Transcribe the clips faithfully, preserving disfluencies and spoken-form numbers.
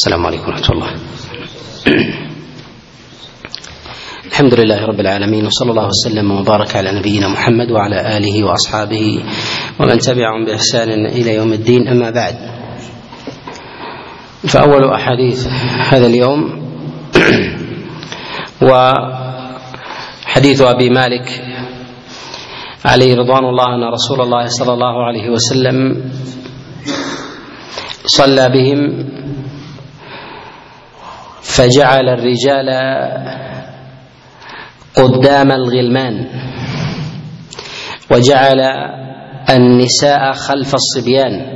السلام عليكم ورحمة الله. الحمد لله رب العالمين، وصلى الله وسلم وبارك على نبينا محمد وعلى آله وأصحابه ومن تبعهم بإحسان إلى يوم الدين. أما بعد، فأول أحاديث هذا اليوم وحديث أبي مالك عليه رضوان الله أن رسول الله صلى الله عليه وسلم صلى بهم فجعل الرجال قدام الغلمان وجعل النساء خلف الصبيان.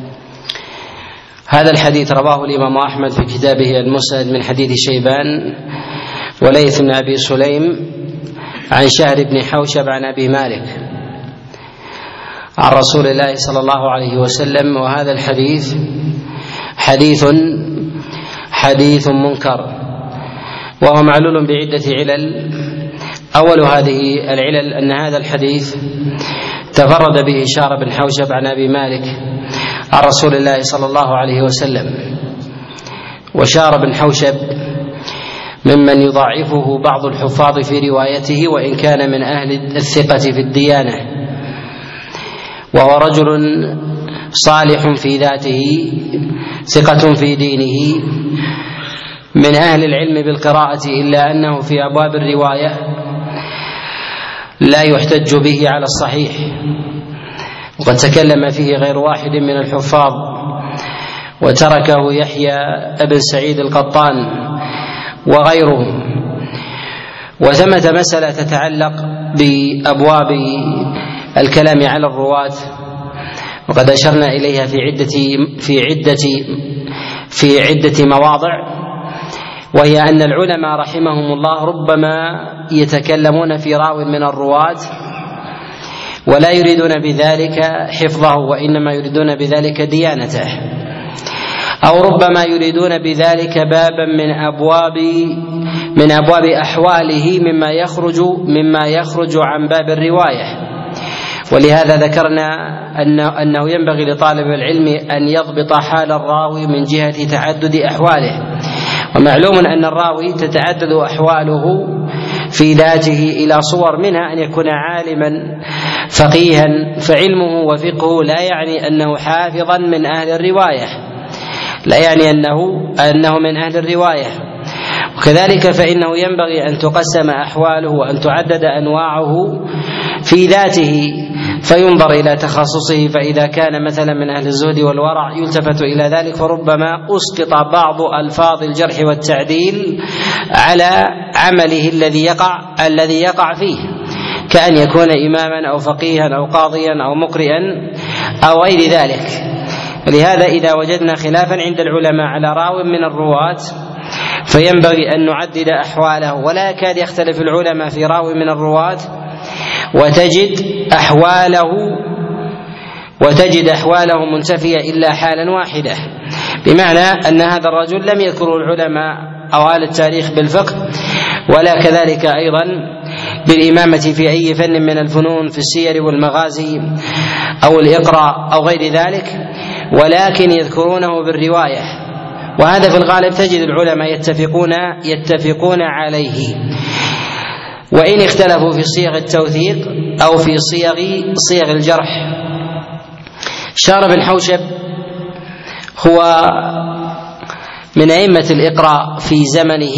هذا الحديث رواه الإمام أحمد في كتابه المسند من حديث شيبان وليث بن أبي سليم عن شهر بن حوشب عن أبي مالك عن رسول الله صلى الله عليه وسلم. وهذا الحديث حديث حديث منكر، وهو معلول بعدة علل. أول هذه العلل أن هذا الحديث تفرد به شهر بن حوشب عن أبي مالك عن رسول الله صلى الله عليه وسلم. وشهر بن حوشب ممن يضاعفه بعض الحفاظ في روايته، وإن كان من أهل الثقة في الديانة، وهو رجل صالح في ذاته ثقة في دينه من أهل العلم بالقراءة، إلا أنه في أبواب الرواية لا يحتج به على الصحيح، وقد تكلم فيه غير واحد من الحفاظ، وتركه يحيى ابن سعيد القطان وغيره. وثمة مسألة تتعلق بأبواب الكلام على الرواة، وقد أشرنا إليها في عدة في عدة في عدة مواضع، وهي أن العلماء رحمهم الله ربما يتكلمون في راو من الرواة ولا يريدون بذلك حفظه، وإنما يريدون بذلك ديانته، أو ربما يريدون بذلك بابا من أبواب من أبواب أحواله مما يخرج مما يخرج عن باب الرواية. ولهذا ذكرنا أنه ينبغي لطالب العلم أن يضبط حال الراوي من جهة تعدد أحواله. ومعلوم أن الراوي تتعدد أحواله في ذاته إلى صور، منها أن يكون عالما فقيها، فعلمه وفقهه لا يعني أنه حافظا من أهل الرواية، لا يعني أنه أنه من أهل الرواية. وكذلك فإنه ينبغي أن تقسم أحواله وأن تعدد أنواعه في ذاته، فينظر إلى تخصصه، فإذا كان مثلا من أهل الزهد والورع يلتفت إلى ذلك، فربما أسقط بعض ألفاظ الجرح والتعديل على عمله الذي يقع الذي يقع فيه، كأن يكون إماما أو فقيها أو قاضيا أو مقرئا أو غير ذلك. ولهذا إذا وجدنا خلافا عند العلماء على راو من الرواة فينبغي أن نعدد أحواله، ولا يكاد يختلف العلماء في راو من الرواة وتجد أحواله وتجد أحواله منتفية إلا حالا واحدة، بمعنى أن هذا الرجل لم يذكره العلماء أو أهل التاريخ بالفقه، ولا كذلك أيضا بالإمامة في أي فن من الفنون في السير والمغازي أو الإقراء أو غير ذلك، ولكن يذكرونه بالرواية. وهذا في الغالب تجد العلماء يتفقون يتفقون عليه، وإن اختلفوا في صيغ التوثيق أو في صيغ صيغ الجرح. شهر بن حوشب هو من أئمة الإقراء في زمنه،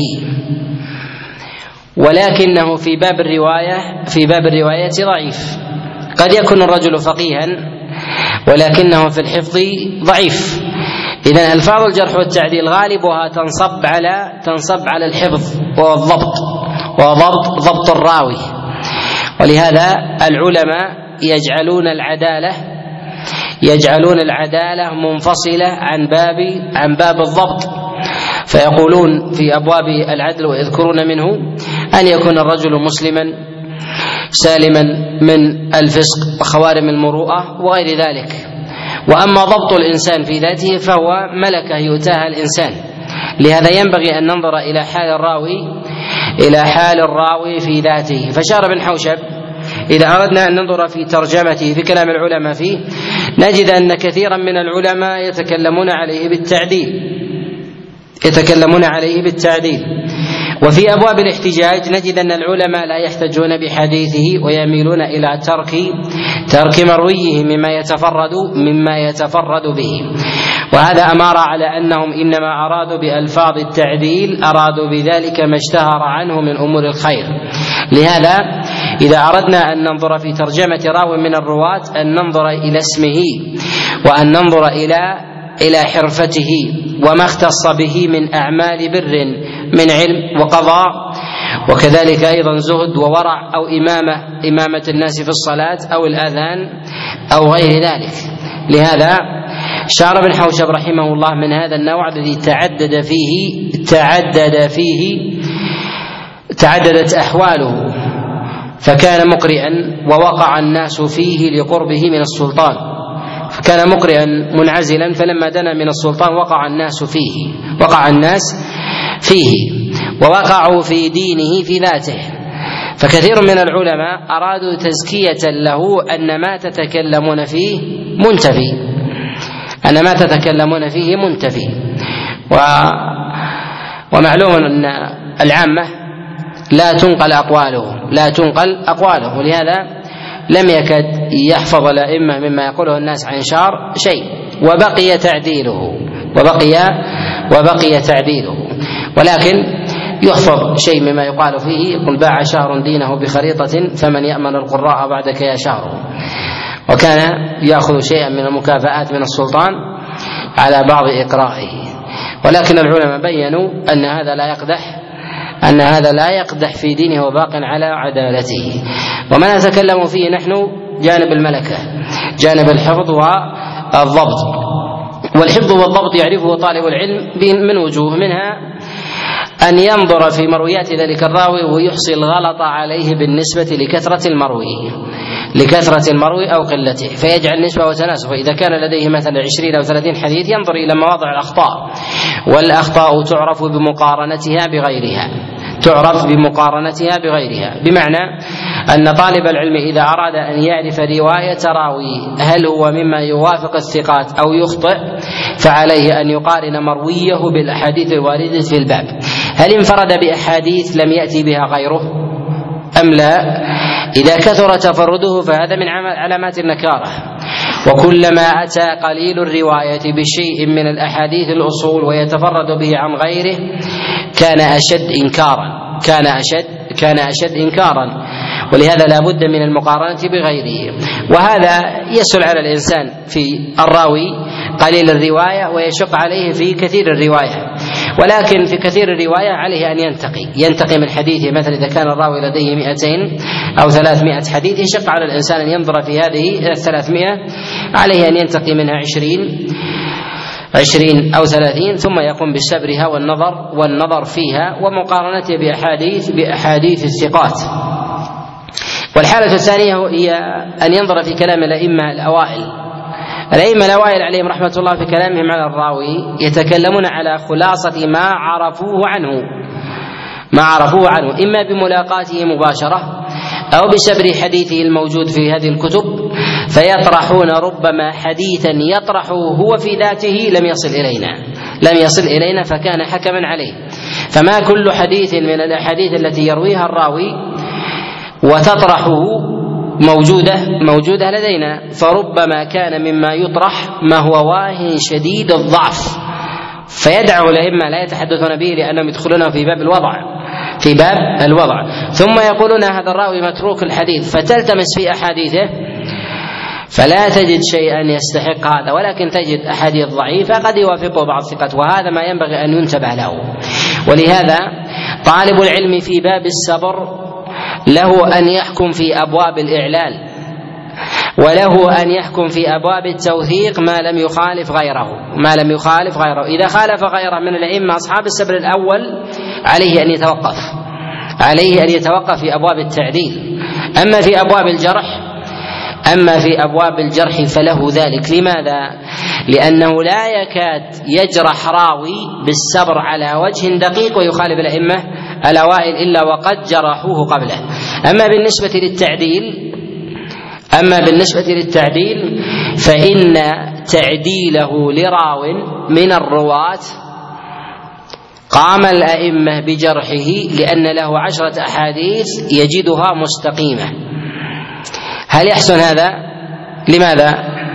ولكنه في باب الرواية في باب الرواية ضعيف. قد يكون الرجل فقيها ولكنه في الحفظ ضعيف. إذن ألفاظ الجرح والتعديل غالبها تنصب على تنصب على الحفظ والضبط وضبط ضبط الراوي. ولهذا العلماء يجعلون العدالة يجعلون العدالة منفصلة عن باب عن باب الضبط، فيقولون في أبواب العدل ويذكرون منه أن يكون الرجل مسلما سالما من الفسق وخوارم المروءة وغير ذلك. وأما ضبط الإنسان في ذاته فهو ملكة يؤتاها الإنسان. لهذا ينبغي أن ننظر إلى حال الراوي إلى حال الراوي في ذاته. فشهر بن حوشب إذا أردنا أن ننظر في ترجمته في كلام العلماء فيه نجد أن كثيرا من العلماء يتكلمون عليه بالتعديل، يتكلمون عليه بالتعديل. وفي أبواب الاحتجاج نجد أن العلماء لا يحتجون بحديثه ويميلون إلى ترك ترك مرويه مما يتفرد مما يتفرد به، وهذا أمر على أنهم إنما أرادوا بألفاظ التعديل أرادوا بذلك ما اشتهر عنه من أمور الخير. لهذا إذا أردنا أن ننظر في ترجمة راو من الرواة أن ننظر إلى اسمه، وأن ننظر إلى إلى حرفته وما اختص به من أعمال بر من علم وقضاء، وكذلك أيضا زهد وورع أو إمامة إمامة الناس في الصلاة أو الأذان أو غير ذلك. لهذا شعر بن حوشب رحمه الله من هذا النوع الذي تعدد فيه تعدد فيه تعددت أحواله، فكان مقرئا ووقع الناس فيه لقربه من السلطان، فكان مقرئا منعزلا فلما دنا من السلطان وقع الناس فيه وقع الناس فيه ووقعوا في دينه في ذاته. فكثير من العلماء أرادوا تزكية له أن ما تتكلمون فيه منتفي أن ما تتكلمون فيه منتفي و... ومعلوم أن العامة لا تنقل أقواله لا تنقل أقواله ولهذا لم يكد يحفظ الأئمة مما يقوله الناس عن شعر شيء، وبقي تعديله وبقي وبقي تعديله ولكن يحفظ شيء مما يقال فيه. يقول باع شهر دينه بخريطة فمن يأمن القراء بعدك يا شهر، وكان يأخذ شيئا من المكافآت من السلطان على بعض إقرائه. ولكن العلماء بينوا أن هذا لا يقدح أن هذا لا يقدح في دينه وباق على عدالته. وما نتكلم فيه نحن جانب الملكة، جانب الحفظ والضبط، والحفظ والضبط يعرفه طالب العلم من وجوه، منها أن ينظر في مرويات ذلك الراوي ويحصي الغلط عليه بالنسبة لكثرة المروي لكثرة المروي أو قلته، فيجعل نسبة وتناسب. إذا كان لديه مثلا عشرين أو ثلاثين حديث ينظر إلى مواضع الأخطاء، والأخطاء تعرف بمقارنتها بغيرها تعرف بمقارنتها بغيرها بمعنى أن طالب العلم إذا أراد أن يعرف رواية راوي هل هو مما يوافق الثقات أو يخطئ، فعليه أن يقارن مرويه بالأحاديث الواردة في الباب، هل انفرد بأحاديث لم يأتي بها غيره أم لا. إذا كثر تفرده فهذا من علامات النكارة، وكلما أتى قليل الرواية بشيء من الأحاديث الأصول ويتفرد به عن غيره كان أشد إنكارا كان أشد كان أشد إنكارا ولهذا لا بد من المقارنة بغيره. وهذا يسهل على الإنسان في الراوي قليل الرواية ويشق عليه في كثير الرواية، ولكن في كثير الرواية عليه أن ينتقي ينتقي من حديثه. مثلا إذا كان الراوي لديه مئتين أو ثلاثمائة حديث يشق على الإنسان أن ينظر في هذه الثلاثمائة، عليه أن ينتقي منها عشرين عشرين أو ثلاثين ثم يقوم بسبرها والنظر والنظر فيها ومقارنتها بأحاديث بأحاديث الثقات. والحالة الثانية هي أن ينظر في كلام الأئمة الأوائل الأئمة الأوائل عليهم رحمة الله في كلامهم على الراوي يتكلمون على خلاصة ما عرفوه عنه ما عرفوه عنه إما بملاقاته مباشرة أو بسبر حديثه الموجود في هذه الكتب، فيطرحون ربما حديثا يطرحه هو في ذاته لم يصل إلينا لم يصل إلينا فكان حكما عليه. فما كل حديث من الأحاديث التي يرويها الراوي وتطرحه موجودة موجودة لدينا، فربما كان مما يطرح ما هو واهن شديد الضعف، فيدعو الأئمة لا يتحدثون به لأنهم يدخلونه في باب الوضع في باب الوضع ثم يقولون هذا الراوي متروك الحديث، فتلتمس في أحاديثه فلا تجد شيئا يستحق هذا، ولكن تجد أحاديث ضعيفة قد يوافقه بعض الثقات، وهذا ما ينبغي أن ينتبه له. ولهذا طالب العلم في باب الصبر له أن يحكم في أبواب الإعلال، وله أن يحكم في أبواب التوثيق ما لم يخالف غيره ما لم يخالف غيره إذا خالف غيره من الأئمة أصحاب السبر الأول عليه أن يتوقف عليه أن يتوقف في أبواب التعديل. أما في أبواب الجرح أما في أبواب الجرح فله ذلك. لماذا؟ لأنه لا يكاد يجرح راوي بالصبر على وجه دقيق ويخالف الأئمة الأوائل إلا وقد جرحوه قبله. أما بالنسبة للتعديل أما بالنسبة للتعديل فإن تعديله لراو من الرواة قام الأئمة بجرحه لأن له عشرة أحاديث يجدها مستقيمة. هل يحسن هذا؟ لماذا؟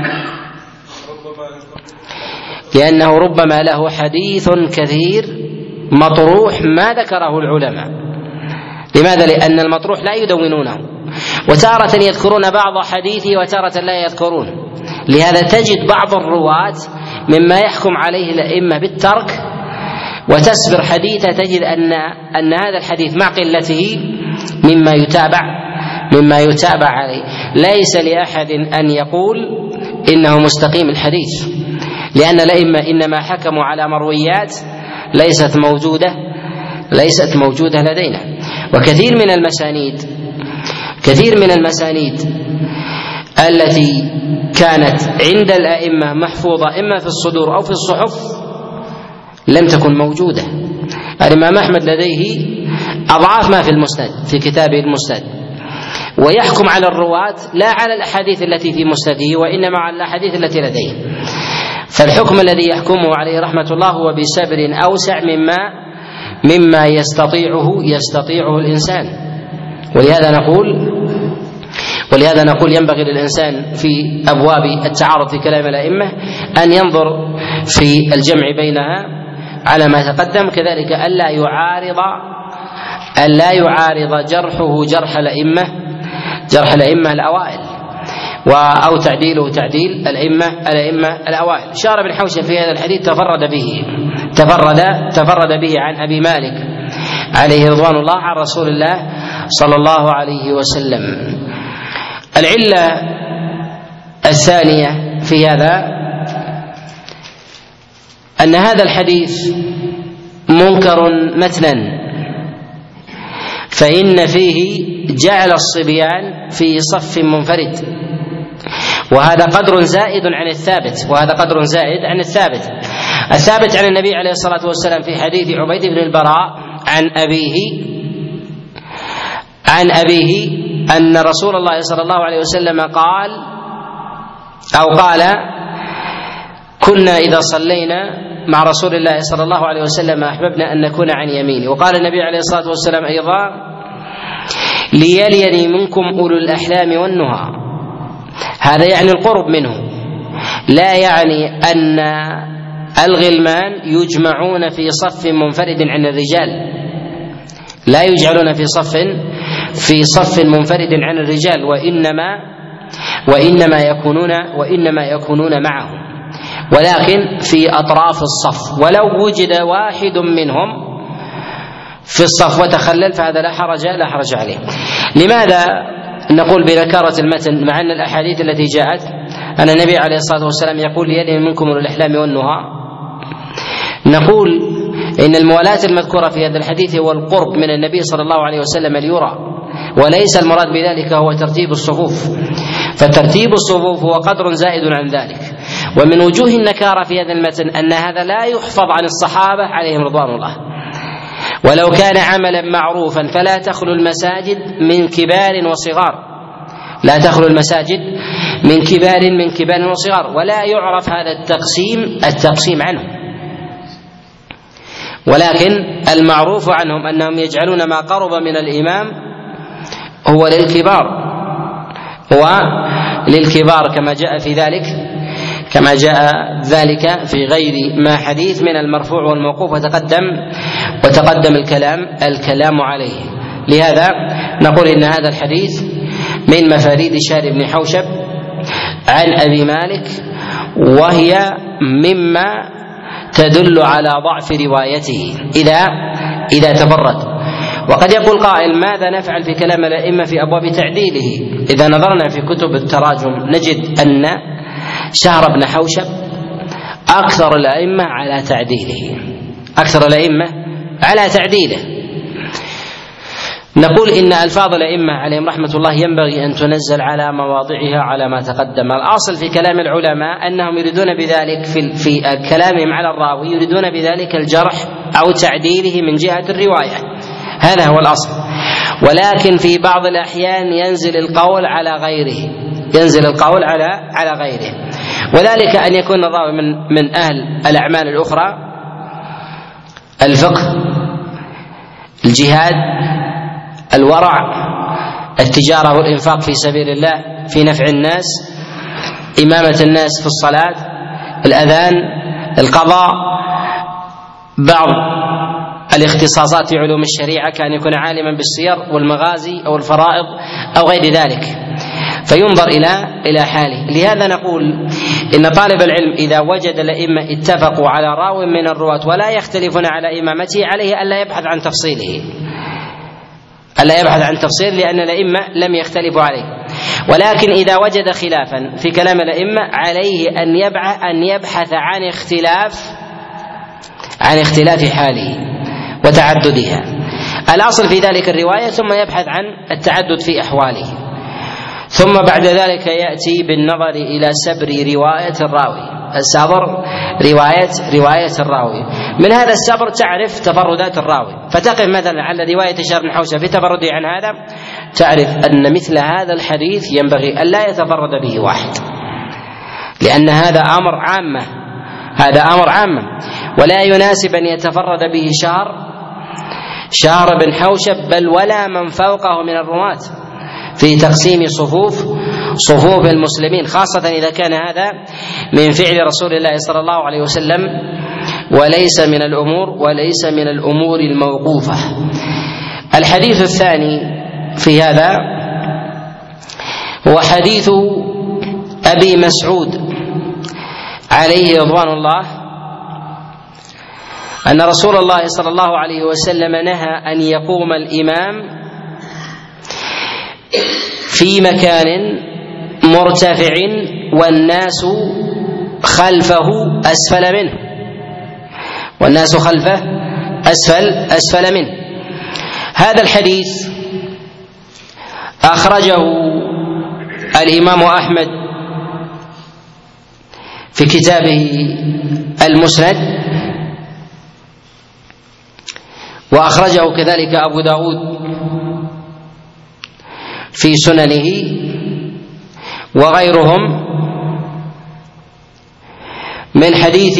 لأنه ربما له حديث كثير مطروح ما ذكره العلماء. لماذا؟ لأن المطروح لا يدونونه، وتارة يذكرون بعض حديثه وتارة لا يذكرون. لهذا تجد بعض الرواة مما يحكم عليه الأئمة بالترك، وتسبر حديثه تجد أن أن هذا الحديث مع قلته مما يتابع مما يتابع عليه. ليس لأحد أن يقول إنه مستقيم الحديث، لأن الأئمة إنما حكموا على مرويات ليست موجودة ليست موجودة لدينا. وكثير من المسانيد كثير من المسانيد التي كانت عند الأئمة محفوظة إما في الصدور أو في الصحف لم تكن موجودة. الإمام أحمد لديه أضعاف ما في المسند في كتابه المسند، ويحكم على الرواة لا على الأحاديث التي في مسنده وإنما على الأحاديث التي لديه. فالحكم الذي يحكمه عليه رحمة الله هو بسبر أوسع مما مما يستطيعه يستطيعه الإنسان. ولهذا نقول ولهذا نقول ينبغي للإنسان في أبواب التعارض في كلام الأئمة أن ينظر في الجمع بينها على ما تقدم، كذلك ألا يعارض ألا يعارض جرحه جرح الأئمة جرح الأئمة الأوائل أو تعديله تعديل الأئمة الأئمة الأوائل. شار بن حوشب في هذا الحديث تفرد به تفرد تفرد به عن أبي مالك عليه رضوان الله عن رسول الله صلى الله عليه وسلم. العلة الثانية في هذا أن هذا الحديث منكر متنا، فإن فيه جعل الصبيان في صف منفرد، وهذا قدر زائد عن الثابت وهذا قدر زائد عن الثابت الثابت عن النبي عليه الصلاة والسلام في حديث عبيد بن البراء عن أبيه عن أبيه أن رسول الله صلى الله عليه وسلم قال أو قال كنا إذا صلينا مع رسول الله صلى الله عليه وسلم أحببنا أن نكون عن يمينه. وقال النبي عليه الصلاة والسلام أيضا ليليني منكم أولو الأحلام والنهى. هذا يعني القرب منه، لا يعني أن الغلمان يجمعون في صف منفرد عن الرجال، لا يجعلون في صف في صف منفرد عن الرجال، وإنما وإنما يكونون وإنما يكونون معهم، ولكن في أطراف الصف. ولو وجد واحد منهم في الصف وتخلل فهذا لا حرج لا حرج عليه. لماذا نقول بنكارة المتن مع أن الأحاديث التي جاءت أن النبي عليه الصلاة والسلام يقول ليلي منكم الأحلام والنهى؟ نقول إن الموالاة المذكورة في هذا الحديث هو القرب من النبي صلى الله عليه وسلم ليرى، وليس المراد بذلك هو ترتيب الصفوف، فترتيب الصفوف هو قدر زائد عن ذلك. ومن وجوه النكارة في هذا المتن أن هذا لا يحفظ عن الصحابة عليهم رضوان الله، ولو كان عملا معروفا فلا تخلو المساجد من كبار وصغار لا تخلو المساجد من كبار من كبار وصغار ولا يعرف هذا التقسيم التقسيم عنه، ولكن المعروف عنهم أنهم يجعلون ما قرب من الإمام هو للكبار هو للكبار كما جاء في ذلك كما جاء ذلك في غير ما حديث من المرفوع والموقوف، وتقدم وتقدم الكلام الكلام عليه. لهذا نقول إن هذا الحديث من مفاريد شار بن حوشب عن أبي مالك، وهي مما تدل على ضعف روايته إذا إذا تفرد. وقد يقول قائل ماذا نفعل في كلام الأئمة في أبواب تعديله؟ إذا نظرنا في كتب التراجم نجد أن شهر بن حوشب أكثر الأئمة على تعديله أكثر الأئمة على تعديله. نقول إن ألفاظ الأئمة عليهم رحمة الله ينبغي أن تنزل على مواضعها على ما تقدم. الأصل في كلام العلماء أنهم يريدون بذلك في, في كلامهم على الراوي يريدون بذلك الجرح أو تعديله من جهة الرواية، هذا هو الأصل. ولكن في بعض الأحيان ينزل القول على غيره ينزل القول على على غيره وذلك أن يكون الراوي من من أهل الأعمال الأخرى الفقه، الجهاد، الورع، التجارة والإنفاق في سبيل الله في نفع الناس، إمامة الناس في الصلاة، الأذان، القضاء، بعض الاختصاصات في علوم الشريعة كان يكون عالما بالسير والمغازي أو الفرائض أو غير ذلك، فينظر إلى إلى حاله. لهذا نقول إن طالب العلم إذا وجد الأئمة اتفقوا على راو من الرواة ولا يختلفون على إمامته عليه ألا يبحث عن تفصيله، ألا يبحث عن تفصيل، لأن الأئمة لم يختلفوا عليه. ولكن إذا وجد خلافا في كلام الأئمة عليه أن يبحث أن يبحث عن اختلاف عن اختلاف حاله وتعددها. الأصل في ذلك الرواية، ثم يبحث عن التعدد في أحواله، ثم بعد ذلك يأتي بالنظر إلى سبر رواية الراوي، السبر رواية رواية الراوي. من هذا السبر تعرف تفردات الراوي، فتقف مثلا على رواية هشام بن حوشب في تفرده عن هذا، تعرف أن مثل هذا الحديث ينبغي أن لا يتفرد به واحد، لأن هذا أمر عامة، هذا أمر عامة، ولا يناسب أن يتفرد به شهر شهر بن حوشب بل ولا من فوقه من الرواة في تقسيم صفوف صفوف المسلمين، خاصة إذا كان هذا من فعل رسول الله صلى الله عليه وسلم وليس من الأمور وليس من الأمور الموقوفة. الحديث الثاني في هذا هو حديث أبي مسعود عليه رضوان الله أن رسول الله صلى الله عليه وسلم نهى أن يقوم الإمام في مكان مرتفع والناس خلفه أسفل منه والناس خلفه أسفل أسفل منه. هذا الحديث أخرجه الإمام أحمد في كتابه المسند، وأخرجه كذلك أبو داود في سننه وغيرهم من حديث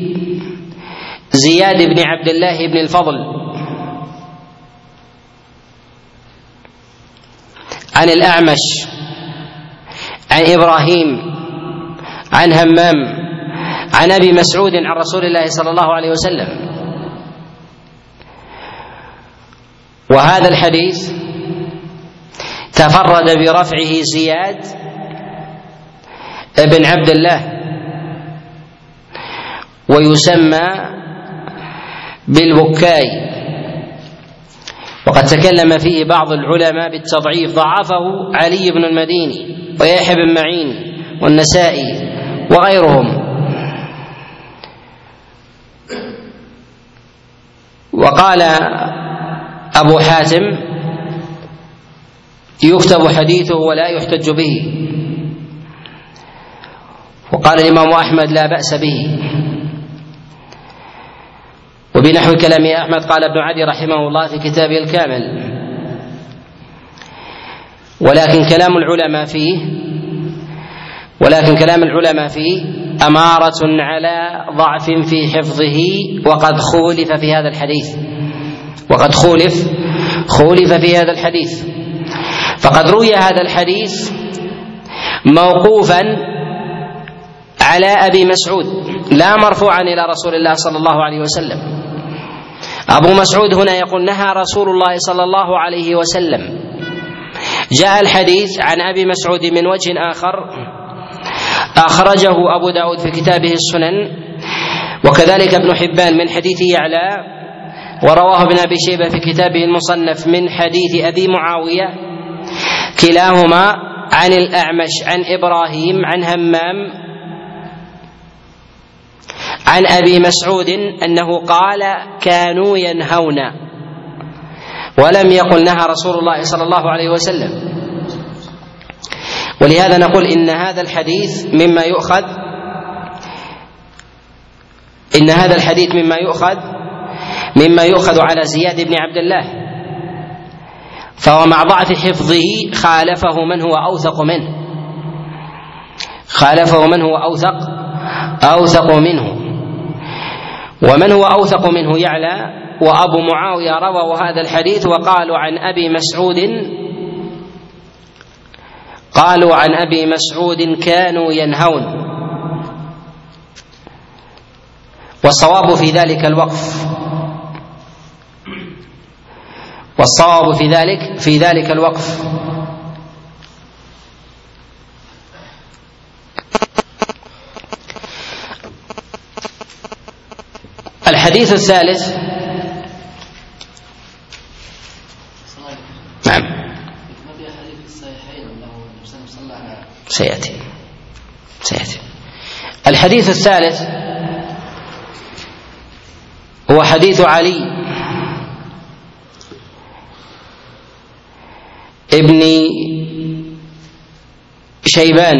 زياد بن عبد الله بن الفضل عن الأعمش عن إبراهيم عن همام عن أبي مسعود عن رسول الله صلى الله عليه وسلم. وهذا الحديث تفرد برفعه زياد بن عبد الله، ويسمى بالبكاي، وقد تكلم فيه بعض العلماء بالتضعيف، ضعفه علي بن المديني ويحيى بن معين والنسائي وغيرهم. وقال أبو حاتم يكتب حديثه ولا يحتج به، وقال الإمام أحمد لا بأس به. وبنحو كلام أحمد قال ابن عدي رحمه الله في كتابه الكامل. ولكن كلام العلماء فيه ولكن كلام العلماء فيه أمارة على ضعف في حفظه، وقد خولف في هذا الحديث وقد خولف خولف في هذا الحديث فقد روي هذا الحديث موقوفا على أبي مسعود لا مرفوعا إلى رسول الله صلى الله عليه وسلم. أبو مسعود هنا يقول نهى رسول الله صلى الله عليه وسلم. جاء الحديث عن أبي مسعود من وجه آخر أخرجه أبو داود في كتابه السنن، وكذلك ابن حبان من حديث يعلى، ورواه ابن أبي شيبة في كتابه المصنف من حديث أبي معاوية، كلاهما عن الأعمش عن إبراهيم عن همام عن أبي مسعود أنه قال كانوا ينهون، ولم يقل نهى رسول الله صلى الله عليه وسلم. ولهذا نقول إن هذا الحديث مما يؤخذ إن هذا الحديث مما يؤخذ مما يؤخذ على زياد بن عبد الله، فهو مع ضعف حفظه خالفه من هو أوثق منه خالفه من هو أوثق أوثق منه ومن هو أوثق منه يعلى وأبو معاوية رووا هذا الحديث وقالوا عن أبي مسعود قالوا عن أبي مسعود كانوا ينهون، والصواب في ذلك الوقف، والصواب في ذلك في ذلك الوقف. الحديث الثالث. نعم سيأتي سيأتي الحديث الثالث هو حديث علي ابن شيبان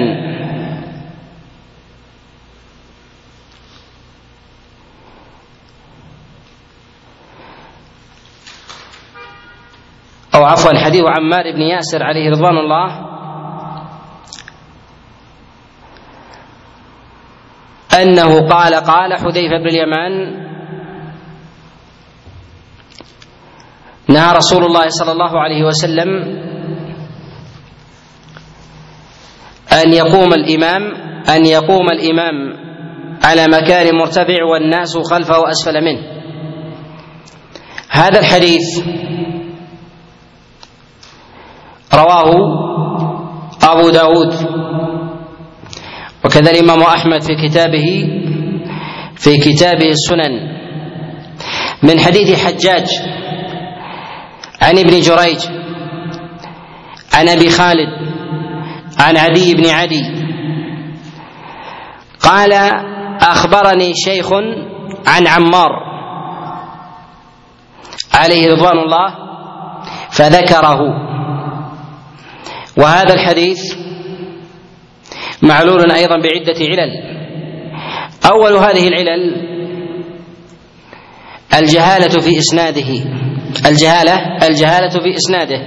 أو عفوا حديث عمار بن ياسر عليه رضوان الله أنه قال قال حذيفة بن اليمان نهى رسول الله صلى الله عليه وسلم أن يقوم الإمام أن يقوم الإمام على مكان مرتفع والناس خلفه أسفل منه. هذا الحديث رواه أبو داود وكذا الإمام أحمد في كتابه في كتابه السنن من حديث حجاج عن ابن جريج عن أبي خالد عن عدي بن عدي قال أخبرني شيخ عن عمار عليه رضوان الله فذكره. وهذا الحديث معلول أيضا بعدة علل. أول هذه العلل الجهالة في إسناده الجهالة الجهالة في إسناده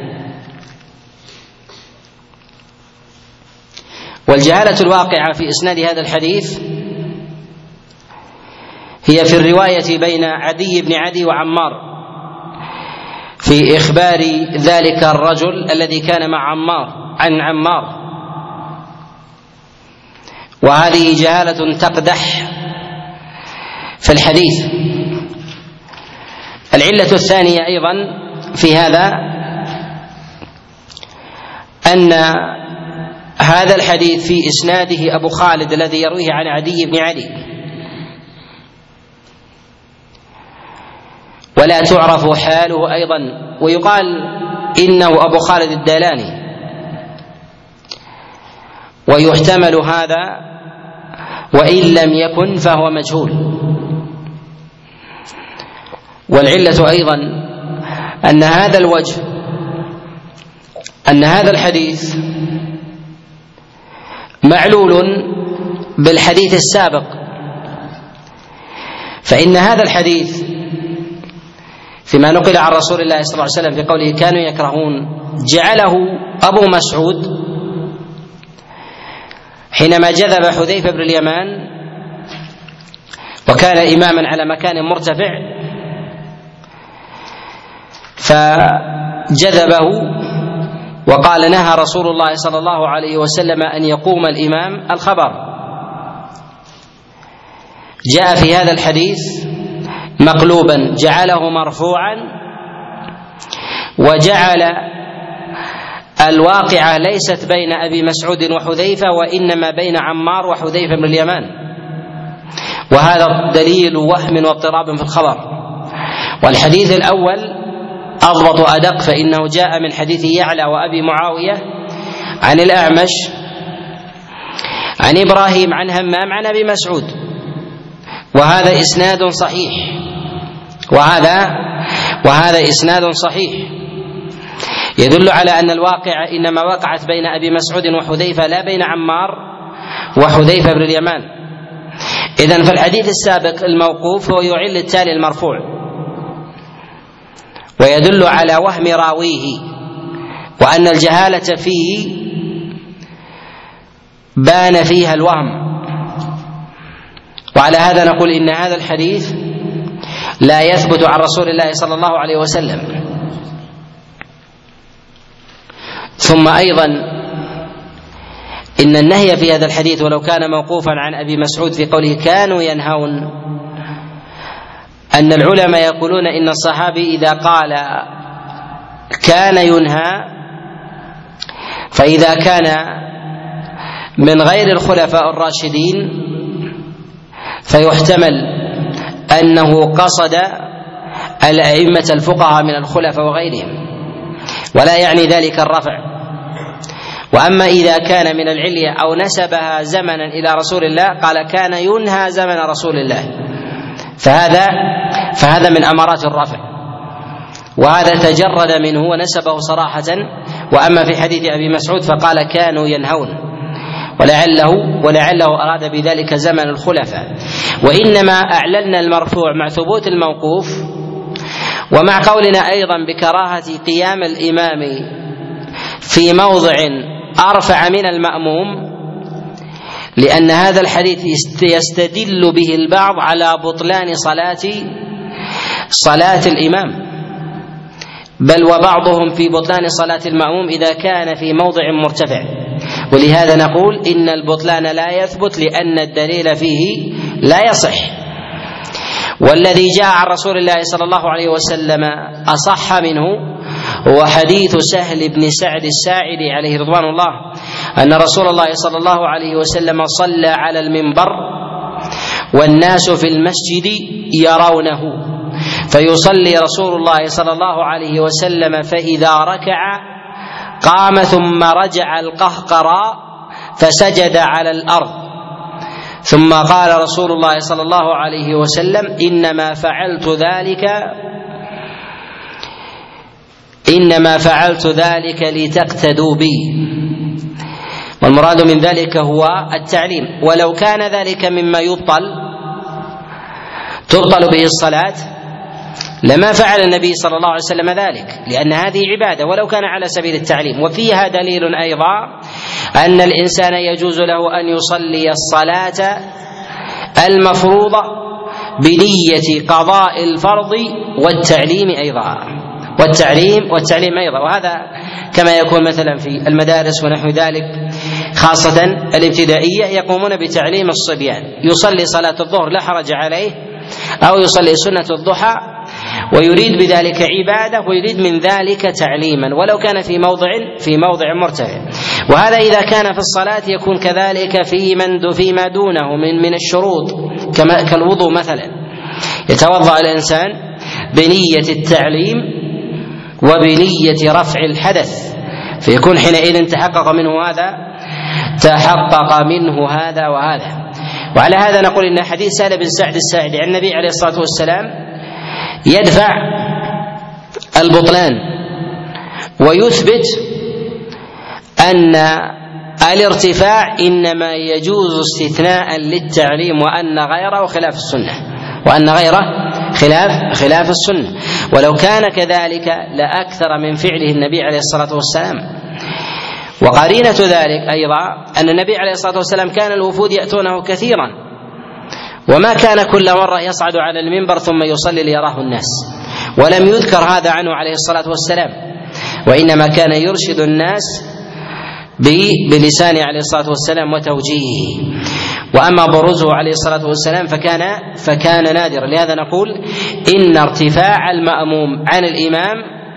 والجهالة الواقعة في إسناد هذا الحديث هي في الرواية بين عدي بن عدي وعمار في إخبار ذلك الرجل الذي كان مع عمار عن عمار، وهذه جهالة تقدح في الحديث. العلة الثانية أيضا في هذا أن هذا الحديث في إسناده أبو خالد الذي يرويه عن عدي بن عدي، ولا تعرف حاله أيضا، ويقال إنه أبو خالد الدالاني، ويحتمل هذا وإن لم يكن فهو مجهول. والعلة أيضا أن هذا الوجه أن هذا الحديث معلول بالحديث السابق، فإن هذا الحديث فيما نقل عن رسول الله صلى الله عليه وسلم في قوله كانوا يكرهون جعله أبو مسعود حينما جذب حذيفة بن اليمان وكان إماما على مكان مرتفع فجذبه وقال نهى رسول الله صلى الله عليه وسلم أن يقوم الإمام. الخبر جاء في هذا الحديث مقلوبا جعله مرفوعا، وجعل الواقعة ليست بين أبي مسعود وحذيفة وإنما بين عمار وحذيفة بن اليمان، وهذا دليل وهم واضطراب في الخبر. والحديث الأول أضبط أدق، فإنه جاء من حديث يعلى وأبي معاوية عن الأعمش عن إبراهيم عن همام عن أبي مسعود، وهذا إسناد صحيح وهذا وهذا إسناد صحيح يدل على أن الواقع إنما وقعت بين أبي مسعود وحذيفة لا بين عمار وحذيفة بن اليمان. إذن فالحديث السابق الموقوف هو يعل التالي المرفوع، ويدل على وهم راويه وأن الجهالة فيه بان فيها الوهم، وعلى هذا نقول إن هذا الحديث لا يثبت عن رسول الله صلى الله عليه وسلم. ثم أيضا إن النهي في هذا الحديث ولو كان موقوفا عن أبي مسعود في قوله كانوا ينهون، أن العلماء يقولون إن الصحابي إذا قال كان ينهى فإذا كان من غير الخلفاء الراشدين فيحتمل أنه قصد الأئمة الفقهاء من الخلفاء وغيرهم، ولا يعني ذلك الرفع. وأما إذا كان من العلية أو نسبها زمنا إلى رسول الله قال كان ينهى زمن رسول الله، فهذا فهذا من أمارات الرفع، وهذا تجرد منه ونسبه صراحة. وأما في حديث أبي مسعود فقال كانوا ينهون، ولعله ولعله أراد بذلك زمن الخلفاء. وإنما أعللنا المرفوع مع ثبوت الموقوف، ومع قولنا أيضا بكراهة قيام الإمام في موضع أرفع من المأموم، لأن هذا الحديث يستدل به البعض على بطلان صلاة صلاة الإمام، بل وبعضهم في بطلان صلاة المأموم إذا كان في موضع مرتفع. ولهذا نقول إن البطلان لا يثبت لأن الدليل فيه لا يصح. والذي جاء عن رسول الله صلى الله عليه وسلم أصح منه هو حديث سهل بن سعد الساعدي عليه رضوان الله أن رسول الله صلى الله عليه وسلم صلى على المنبر والناس في المسجد يرونه، فيصلي رسول الله صلى الله عليه وسلم فإذا ركع قام ثم رجع القهقرى فسجد على الأرض، ثم قال رسول الله صلى الله عليه وسلم إنما فعلت ذلك إنما فعلت ذلك لتقتدوا بي. والمراد من ذلك هو التعليم. ولو كان ذلك مما يبطل تبطل به الصلاة لما فعل النبي صلى الله عليه وسلم ذلك، لأن هذه عبادة ولو كان على سبيل التعليم. وفيها دليل أيضا أن الإنسان يجوز له أن يصلي الصلاة المفروضة بنية قضاء الفرض والتعليم أيضا والتعليم والتعليم أيضا وهذا كما يكون مثلا في المدارس ونحو ذلك، خاصة الابتدائية يقومون بتعليم الصبيان، يصلي صلاة الظهر لا حرج عليه، أو يصلي سنة الضحى ويريد بذلك عبادة ويريد من ذلك تعليما ولو كان في موضع في موضع مرتفع. وهذا إذا كان في الصلاة يكون كذلك في من فيما دونه من من الشروط كما كالوضوء مثلا، يتوضأ الإنسان بنية التعليم وبنية رفع الحدث، فيكون حينئذ تحقق منه هذا تحقق منه هذا وهذا. وعلى هذا نقول إن حديث سهل بن سعد الساعدي عن النبي عليه الصلاة والسلام يدفع البطلان ويثبت أن الارتفاع إنما يجوز استثناء للتعليم، وأن غيره خلاف السنة وأن غيره خلاف خلاف السنة. ولو كان كذلك لأكثر من فعله النبي عليه الصلاة والسلام. وقرينة ذلك أيضا أن النبي عليه الصلاة والسلام كان الوفود يأتونه كثيرا، وما كان كل مرة يصعد على المنبر ثم يصلي ليراه الناس، ولم يذكر هذا عنه عليه الصلاة والسلام، وإنما كان يرشد الناس بلسانه عليه الصلاة والسلام وتوجيهه. وأما بروزه عليه الصلاة والسلام فكان فكان نادرا. لهذا نقول إن ارتفاع المأموم عن الإمام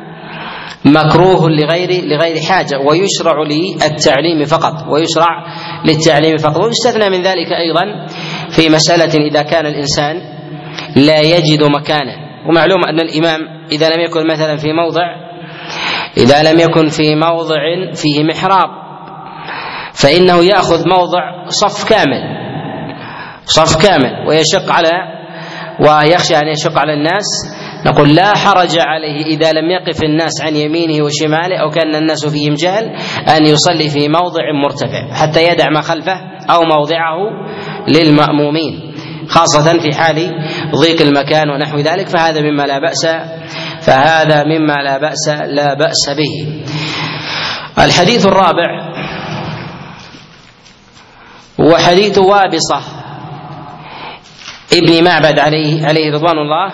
مكروه لغير لغير حاجة، ويشرع للتعليم فقط ويشرع للتعليم فقط. ويستثنى من ذلك أيضا في مسألة إذا كان الإنسان لا يجد مكانا. ومعلوم أن الإمام إذا لم يكن مثلا في موضع إذا لم يكن في موضع فيه محراب فإنه يأخذ موضع صف كامل صف كامل ويشق على ويخشى أن يشق على الناس. نقول لا حرج عليه إذا لم يقف الناس عن يمينه وشماله أو كان الناس فيهم جهل أن يصلي في موضع مرتفع حتى يدع ما خلفه أو موضعه للمأمومين، خاصة في حال ضيق المكان ونحو ذلك، فهذا مما لا بأس فهذا مما لا بأس لا بأس به. الحديث الرابع هو حديث وابصة ابن معبد عليه, عليه رضوان الله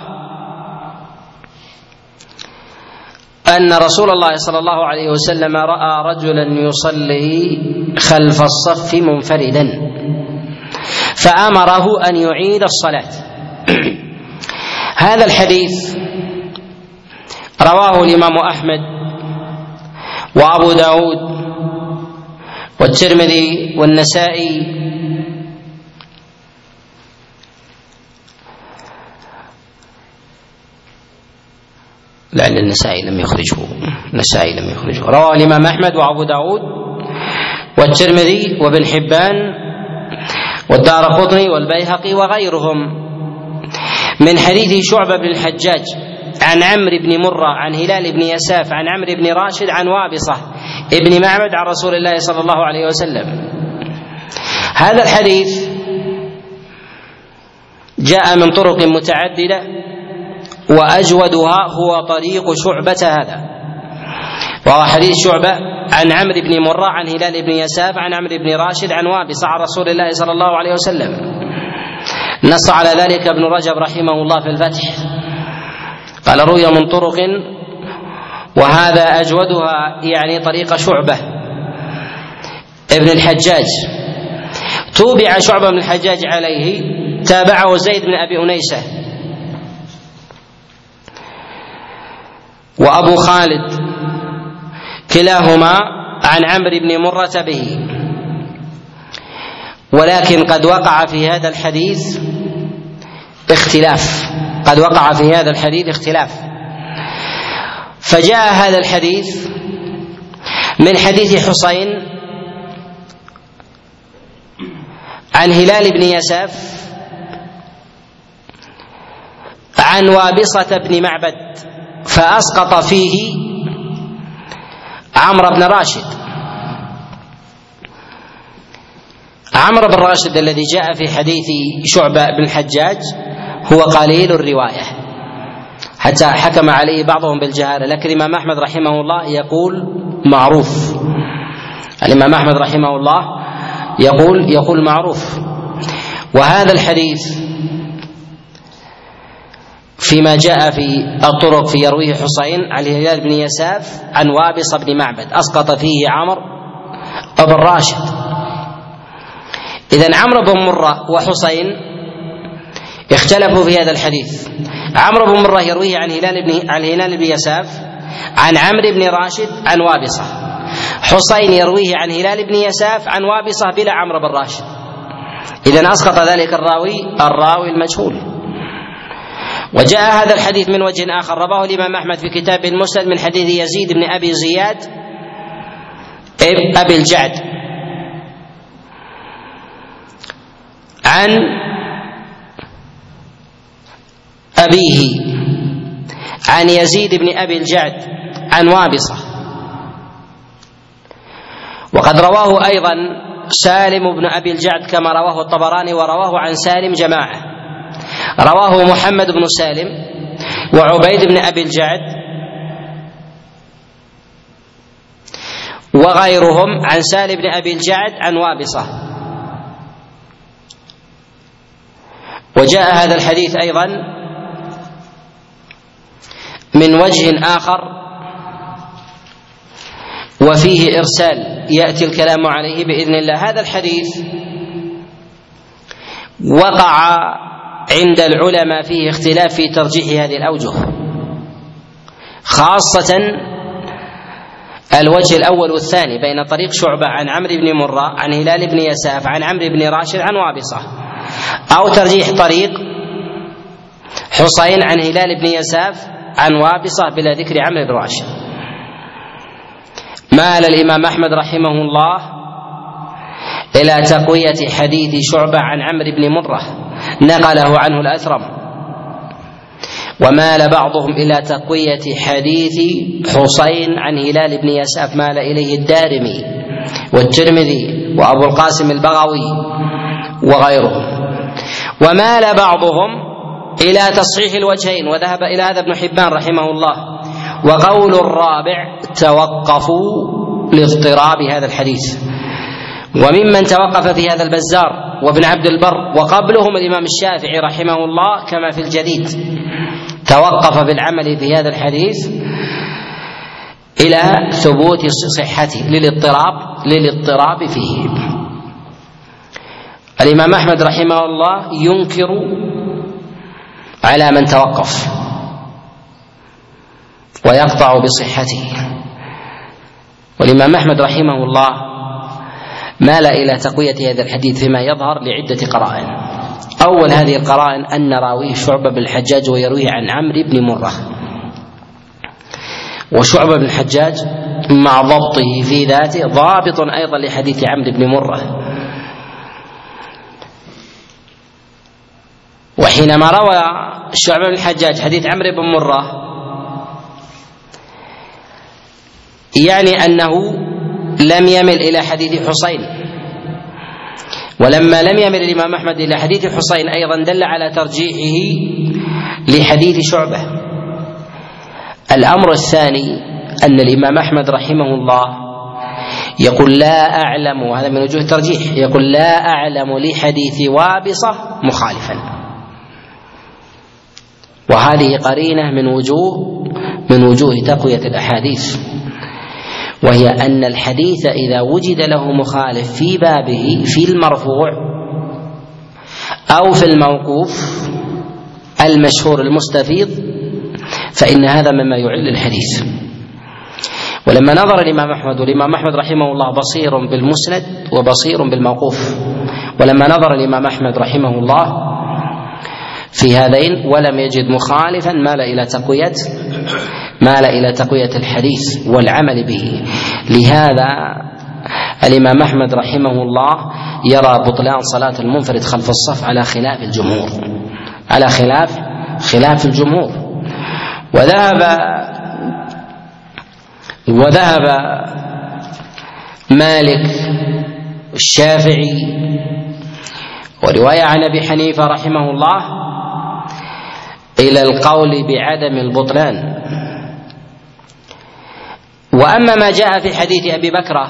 أن رسول الله صلى الله عليه وسلم رأى رجلا يصلي خلف الصف منفردا فأمره أن يعيد الصلاة. هذا الحديث رواه الإمام أحمد وأبو داود والترمذي والنسائي لعل النسائي لم يخرجه النسائي لم يخرجه رواه الإمام أحمد وأبو داود والترمذي وابن حبان والدارقطني والبيهقي وغيرهم من حديث شعبة بن الحجاج عن عمرو بن مرة عن هلال بن يساف عن عمرو بن راشد عن وابصة ابن معبد عن رسول الله صلى الله عليه وسلم. هذا الحديث جاء من طرق متعددة وأجودها هو طريق شعبة هذا، وهو حديث شعبة عن عمرو بن مرة عن هلال بن يساف عن عمرو بن راشد عن وابصة عن رسول الله صلى الله عليه وسلم. نص على ذلك ابن رجب رحمه الله في الفتح، قال روي من طرق وهذا أجودها يعني طريق شعبة ابن الحجاج. توبع شعبة بن الحجاج عليه، تابعه زيد بن أبي أنيسة وأبو خالد كلاهما عن عمرو بن مرة به، ولكن قد وقع في هذا الحديث اختلاف قد وقع في هذا الحديث اختلاف فجاء هذا الحديث من حديث حسين عن هلال بن يساف عن وابصة بن معبد فأسقط فيه عمرو بن راشد. عمرو بن راشد الذي جاء في حديث شعبة بن الحجاج هو قليل الرواية حتى حكم عليه بعضهم بالجهالة، لكن الإمام أحمد رحمه الله يقول معروف. الإمام أحمد رحمه الله يقول يقول معروف. وهذا الحديث فيما جاء في الطرق في يرويه حسين عن هلال بن يساف عن وابصة بن معبد أسقط فيه عمرو بن راشد. إذن عمرو بن مرة وحسين اختلفوا في هذا الحديث. عمرو بن مرة يرويه عن هلال بن عن هلال بن يساف عن عمرو بن راشد عن وابصة. حسين يرويه عن هلال بن يساف عن وابصة بلا عمرو بن راشد. إذن أسقط ذلك الراوي الراوي المجهول. وجاء هذا الحديث من وجه آخر رواه الإمام أحمد في كتاب المسند من حديث يزيد بن أبي زياد أبي الجعد عن أبيه عن يزيد بن أبي الجعد عن وابصة. وقد رواه أيضا سالم بن أبي الجعد كما رواه الطبراني، ورواه عن سالم جماعة، رواه محمد بن سالم وعبيد بن أبي الجعد وغيرهم عن سالم بن أبي الجعد عن وابصة. وجاء هذا الحديث أيضا من وجه آخر وفيه إرسال يأتي الكلام عليه بإذن الله. هذا الحديث وقع عند العلماء فيه اختلاف في ترجيح هذه الأوجه، خاصة الوجه الأول والثاني بين طريق شعبة عن عمرو بن مرة عن هلال بن يساف عن عمرو بن راشد عن وابصة، أو ترجيح طريق حسين عن هلال بن يساف عن وابصة بلا ذكر عمرو بن راشد. مال الإمام أحمد رحمه الله إلى تقوية حديث شعبة عن عمرو بن مرة نقله عنه الأثرم، ومال بعضهم إلى تقوية حديث حسين عن هلال بن يساف مال إليه الدارمي والترمذي وأبو القاسم البغوي وغيرهم. ومال بعضهم إلى تصحيح الوجهين وذهب إلى هذا ابن حبان رحمه الله. وقول الرابع توقفوا لاضطراب هذا الحديث، وممن توقف في هذا البزار وابن عبد البر، وقبلهم الإمام الشافعي رحمه الله كما في الجديد، توقف بالعمل في هذا الحديث إلى ثبوت صحته للاضطراب للاضطراب فيه. الإمام أحمد رحمه الله ينكر على من توقف ويقطع بصحته، والإمام أحمد رحمه الله مال إلى تقوية هذا الحديث فيما يظهر لعدة قرائن. أول هذه القرائن أن راويه شعبة بن الحجاج ويرويه عن عمرو بن مرة، وشعبة بن الحجاج مع ضبطه في ذاته ضابط أيضا لحديث عمرو بن مرة، وحينما روى شعبة بن الحجاج حديث عمرو بن مرة يعني أنه لم يمل إلى حديث حسين، ولما لم يمل الإمام أحمد إلى حديث حسين أيضا دل على ترجيحه لحديث شعبة. الأمر الثاني أن الإمام أحمد رحمه الله يقول لا أعلم، وهذا من وجوه الترجيح، يقول لا أعلم لحديث وابصة مخالفا، وهذه قرينة من وجوه من وجوه تقوية الأحاديث، وهي أن الحديث إذا وجد له مخالف في بابه في المرفوع أو في الموقوف المشهور المستفيض فإن هذا مما يعل الحديث. ولما نظر الإمام أحمد، والإمام أحمد رحمه الله بصير بالمسند وبصير بالموقوف، ولما نظر الإمام أحمد رحمه الله في هذين ولم يجد مخالفا مال إلى تقوية مال إلى تقوية الحديث والعمل به. لهذا الإمام أحمد رحمه الله يرى بطلان صلاة المنفرد خلف الصف على خلاف الجمهور على خلاف خلاف الجمهور وذهب وذهب مالك الشافعي ورواية عن أبي حنيفة رحمه الله إلى القول بعدم البطلان. وأما ما جاء في حديث أبي بكرة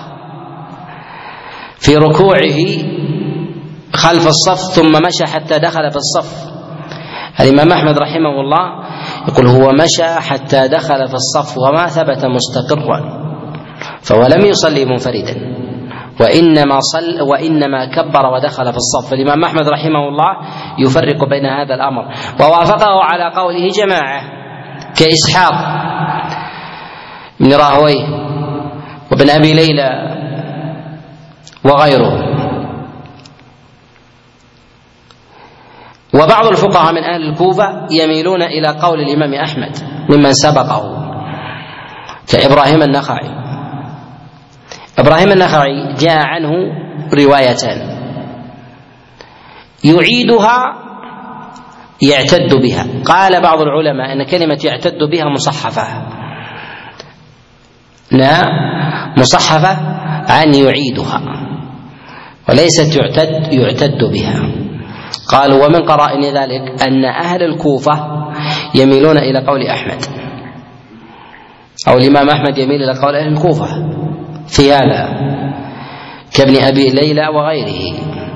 في ركوعه خلف الصف ثم مشى حتى دخل في الصف، الإمام أحمد رحمه الله يقول هو مشى حتى دخل في الصف وما ثبت مستقرا، فهو لم يصلي منفردا وإنما صل وإنما كبر ودخل في الصف. الإمام أحمد رحمه الله يفرق بين هذا الأمر، ووافقه على قوله جماعة كإسحاق بن راهويه وابن أبي ليلى وغيره. وبعض الفقهاء من أهل الكوفة يميلون إلى قول الإمام أحمد ممن سبقه كإبراهيم النخعي. إبراهيم النخعي جاء عنه روايتان يعيدها يعتد بها. قال بعض العلماء أن كلمة يعتد بها مصحفة، لا مصحفة عن يعيدها وليست يعتد يعتد بها. قالوا ومن قرائن ذلك أن أهل الكوفة يميلون إلى قول أحمد، أو الإمام أحمد يميل إلى قول أهل الكوفة في هذا كابن أبي ليلى وغيره.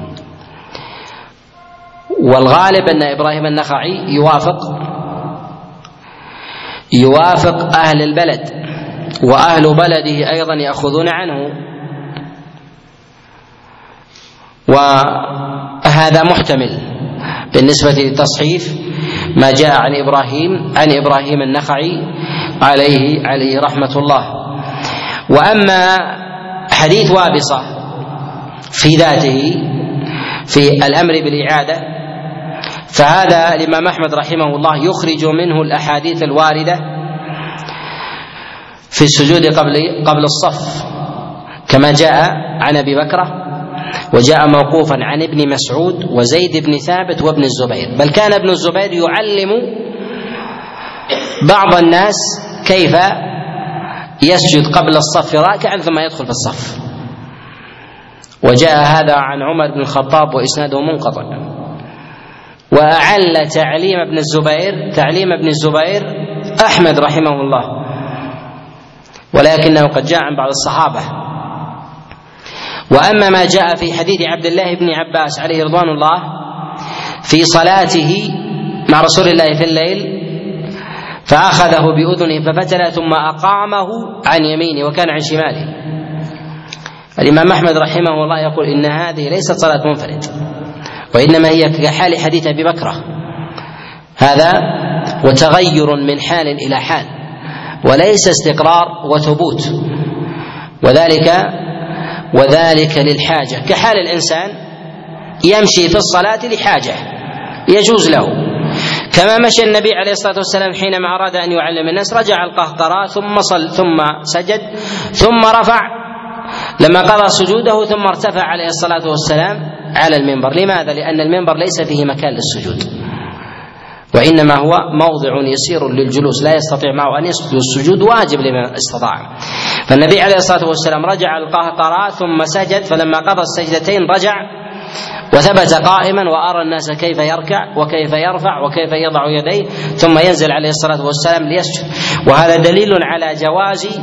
والغالب أن إبراهيم النخعي يوافق يوافق أهل البلد، وأهل بلده أيضا يأخذون عنه، وهذا محتمل بالنسبة للتصحيف ما جاء عن إبراهيم عن إبراهيم النخعي عليه عليه رحمة الله. وأما حديث وابصة في ذاته في الأمر بالإعادة فهذا الإمام أحمد رحمه الله يخرج منه الأحاديث الواردة في السجود قبل قبل الصف كما جاء عن أبي بكرة، وجاء موقوفا عن ابن مسعود وزيد بن ثابت وابن الزبير، بل كان ابن الزبير يعلم بعض الناس كيف يسجد قبل الصف راكعا ثم يدخل في الصف. وجاء هذا عن عمر بن الخطاب وإسناده منقطع. وأعل تعليم ابن الزبير تعليم ابن الزبير أحمد رحمه الله، ولكنه قد جاء عن بعض الصحابة. وأما ما جاء في حديث عبد الله بن عباس عليه رضوان الله في صلاته مع رسول الله في الليل فأخذه بأذنه ففتل ثم أقامه عن يمينه وكان عن شماله، الإمام أحمد رحمه الله يقول إن هذه ليست صلاة منفرد، وإنما هي كحال حديث أبي بكرة، هذا وتغير من حال إلى حال وليس استقرار وثبوت، وذلك وذلك للحاجة، كحال الإنسان يمشي في الصلاة لحاجة يجوز له، كما مشى النبي عليه الصلاة والسلام حينما أراد أن يعلم الناس، رجع القهقرى ثم صل ثم سجد ثم رفع لما قضى سجوده ثم ارتفع عليه الصلاة والسلام على المنبر. لماذا؟ لأن المنبر ليس فيه مكان للسجود، وإنما هو موضع يسير للجلوس لا يستطيع معه أن يسجد، السجود واجب لمن استطاع. فالنبي عليه الصلاة والسلام رجع القهقرى ثم سجد، فلما قضى السجدتين رجع وثبت قائما وأرى الناس كيف يركع وكيف يرفع وكيف يضع يديه ثم ينزل عليه الصلاة والسلام ليسجد. وهذا دليل على جواز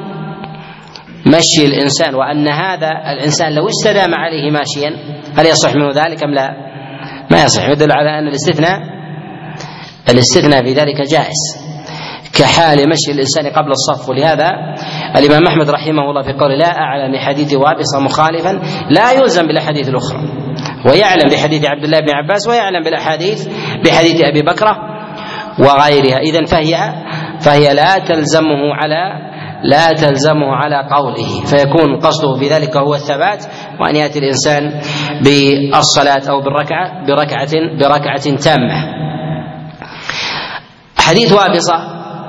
مشي الإنسان، وأن هذا الإنسان لو استدام عليه ماشيا هل يصح منه ذلك أم لا؟ ما يصح، يدل على أن الاستثناء الاستثناء في ذلك جائز كحال مشي الإنسان قبل الصف. ولهذا الإمام أحمد رحمه الله في قول لا أعلم لحديث وابصة مخالفا لا يلزم بالأحاديث الأخرى، ويعلم بحديث عبد الله بن عباس ويعلم بالأحاديث بحديث أبي بكرة وغيرها، إذن فهي فهي لا تلزمه على لا تلزمه على قوله، فيكون قصده في ذلك هو الثبات، وأن يأتي الإنسان بالصلاة أو بالركعة بركعة بركعة تامة. حديث وابصة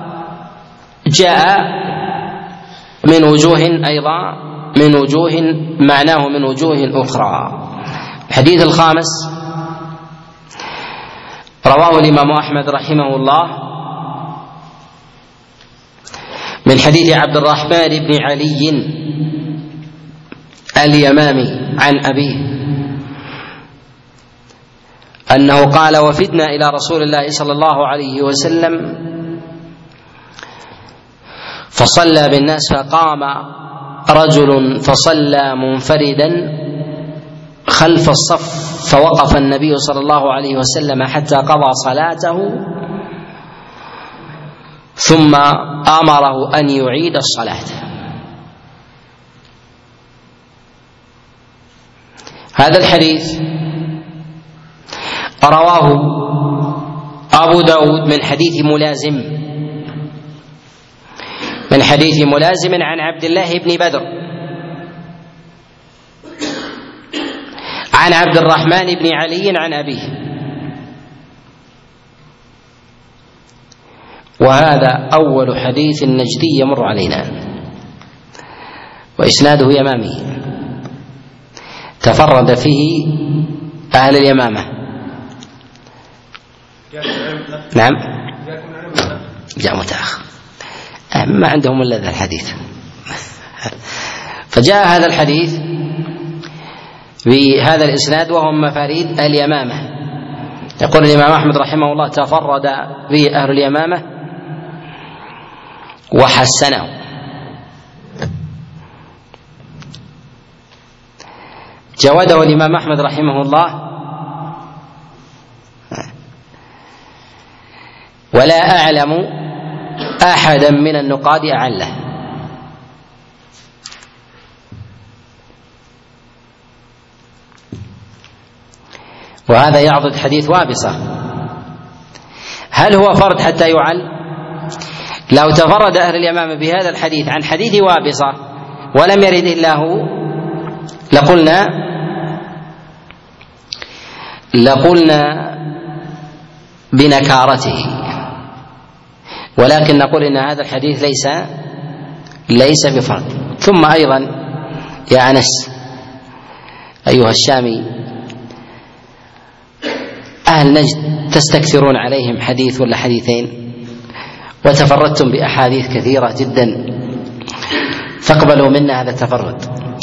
جاء من وجوه أيضا من وجوه معناه من وجوه أخرى. الحديث الخامس رواه الإمام أحمد رحمه الله من حديث عبد الرحمن بن علي اليمامي عن أبيه أنه قال وفدنا إلى رسول الله صلى الله عليه وسلم فصلى بالناس فقام رجل فصلى منفردا خلف الصف فوقف النبي صلى الله عليه وسلم حتى قضى صلاته ثم أمره أن يعيد الصلاة. هذا الحديث رواه أبو داود من حديث ملازم من حديث ملازم عن عبد الله بن بدر عن عبد الرحمن بن علي عن أبيه، وهذا أول حديث نجدي يمر علينا، وإسناده يمامي تفرد فيه أهل اليمامة. نعم جاء متأخر، ما عندهم إلا هذا الحديث. فجاء هذا الحديث بهذا الإسناد وهم مفاريد اليمامة. يقول الإمام أحمد رحمه الله تفرد به أهل اليمامة وحسنه. جوده الإمام أحمد رحمه الله ولا أعلم أحدا من النقاد أعله. وهذا يعضد حديث وابصة. هل هو فرد حتى يعل؟ لو تفرد أهل اليمامة بهذا الحديث عن حديث وابصة ولم يرد إلا هو لقلنا لقلنا بنكارته، ولكن نقول إن هذا الحديث ليس ليس بفرد. ثم أيضا يا أنس أيها الشامي، أهل نجد تستكثرون عليهم حديث ولا حديثين وتفردتم بأحاديث كثيرة جدا، فاقبلوا منا هذا التفرد.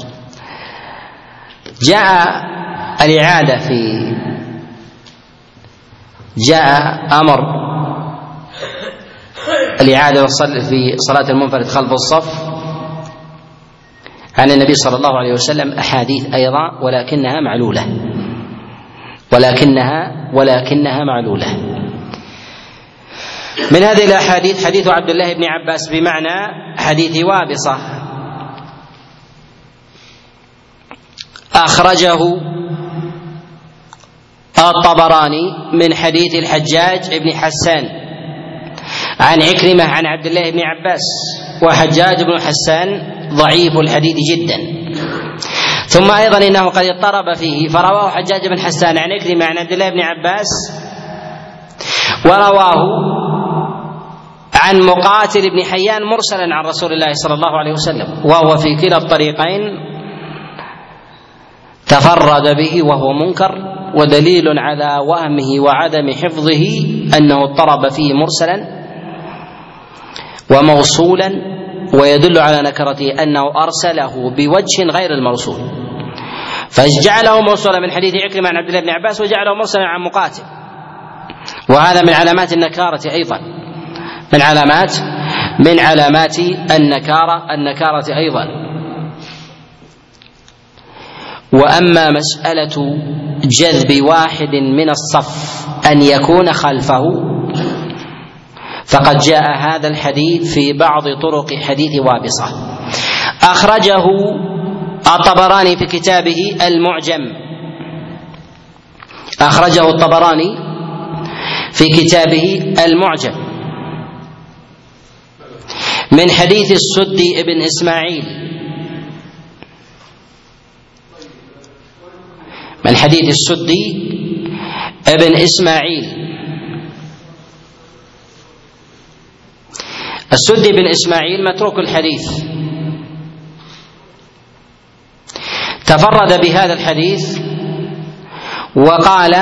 جاء الإعادة في جاء أمر الإعادة في صلاة المنفرد خلف الصف عن النبي صلى الله عليه وسلم أحاديث أيضا ولكنها معلولة ولكنها ولكنها معلولة. من هذه الأحاديث حديث عبد الله بن عباس بمعنى حديث وابصة، أخرجه الطبراني من حديث الحجاج بن حسان عن عكرمة عن عبد الله بن عباس، وحجاج بن حسان ضعيف الحديث جدا. ثم أيضا إنه قد اضطرب فيه، فرواه حجاج بن حسان عن عكرمة عن عبد الله بن عباس، ورواه عن مقاتل بن حيان مرسلا عن رسول الله صلى الله عليه وسلم، وهو في كلا الطريقين تفرد به وهو منكر، ودليل على وهمه وعدم حفظه أنه اضطرب فيه مرسلا وموصولا، ويدل على نكرته أنه أرسله بوجه غير المرسول، فجعله موصولا من حديث عكرمة عن عبد الله بن عباس وجعله مرسلا عن مقاتل، وهذا من علامات النكارة أيضا، من علامات من علامات النكارة النكارة أيضا. وأما مسألة جذب واحد من الصف أن يكون خلفه، فقد جاء هذا الحديث في بعض طرق حديث وابصة، أخرجه الطبراني في كتابه المعجم أخرجه الطبراني في كتابه المعجم من حديث السدي بن إسماعيل من حديث السدي بن إسماعيل السدي بن إسماعيل متروك الحديث، تفرد بهذا الحديث وقال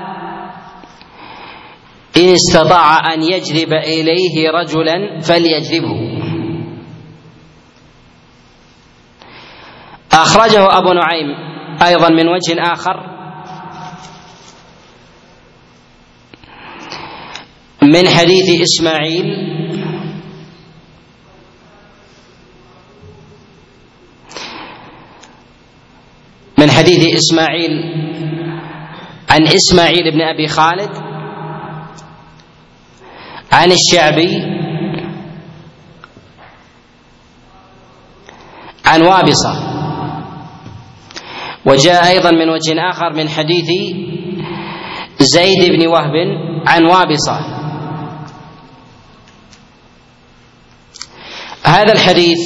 إن استطاع أن يجذب إليه رجلا فليجذبه. أخرجه أبو نعيم أيضا من وجه آخر من حديث إسماعيل من حديث إسماعيل عن إسماعيل بن أبي خالد عن الشعبي عن وابصة. وجاء أيضا من وجه آخر من حديث زيد بن وهب عن وابصة. هذا الحديث